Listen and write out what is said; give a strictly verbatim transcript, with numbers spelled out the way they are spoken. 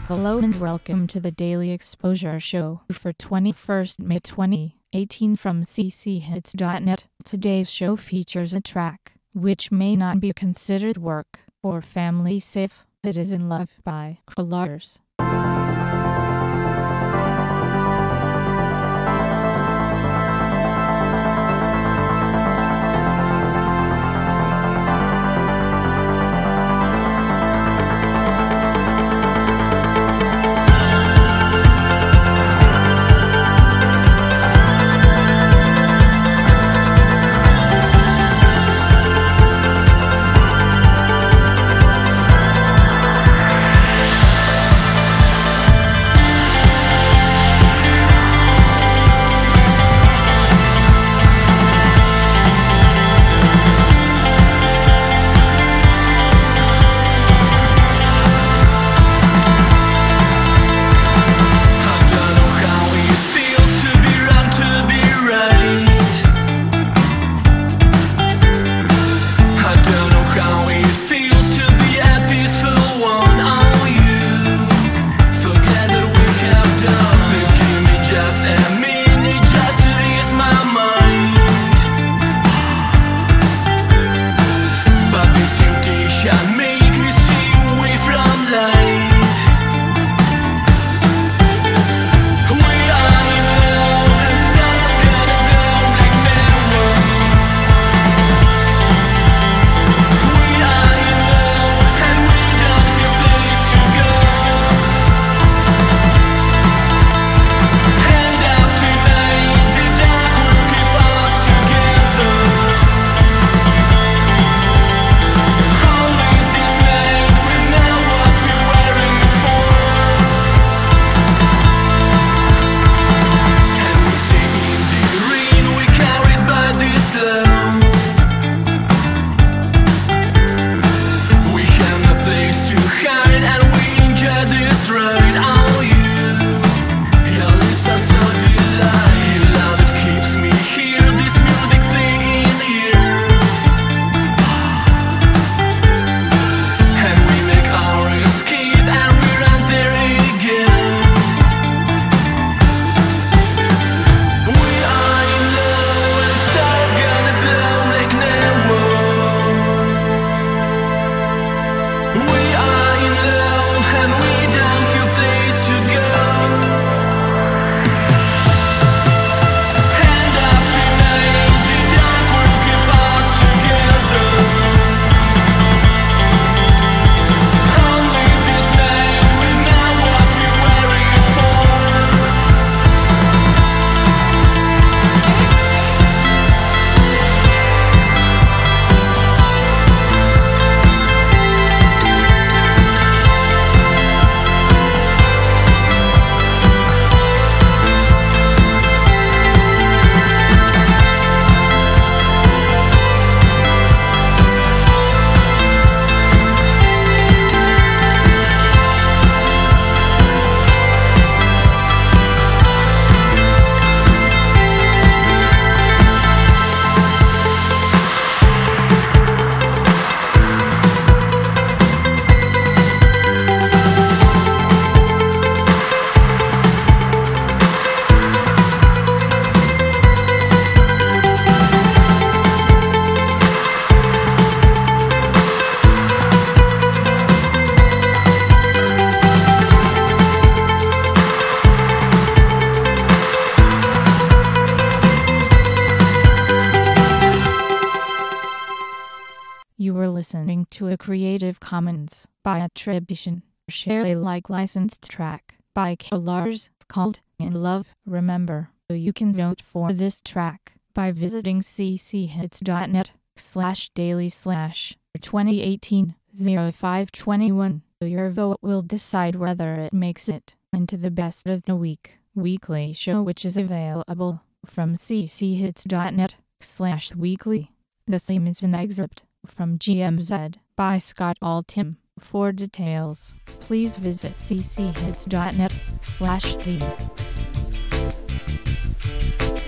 Hello and welcome to the Daily Exposure Show for twenty-first May twenty eighteen from c c hits dot net. Today's show features a track which may not be considered work or family safe. It is In Love by Colors. You were listening to a Creative Commons by attribution, share Alike licensed track by Colors called In Love. Remember, you can vote for this track by visiting c c hits dot net slash daily slash twenty eighteen oh five twenty-one. Your vote will decide whether it makes it into the best of the week weekly show, which is available from c c hits dot net slash weekly. The theme is an excerpt from G M Z by Scott Altham. For details, please visit c c hits dot net slash theme.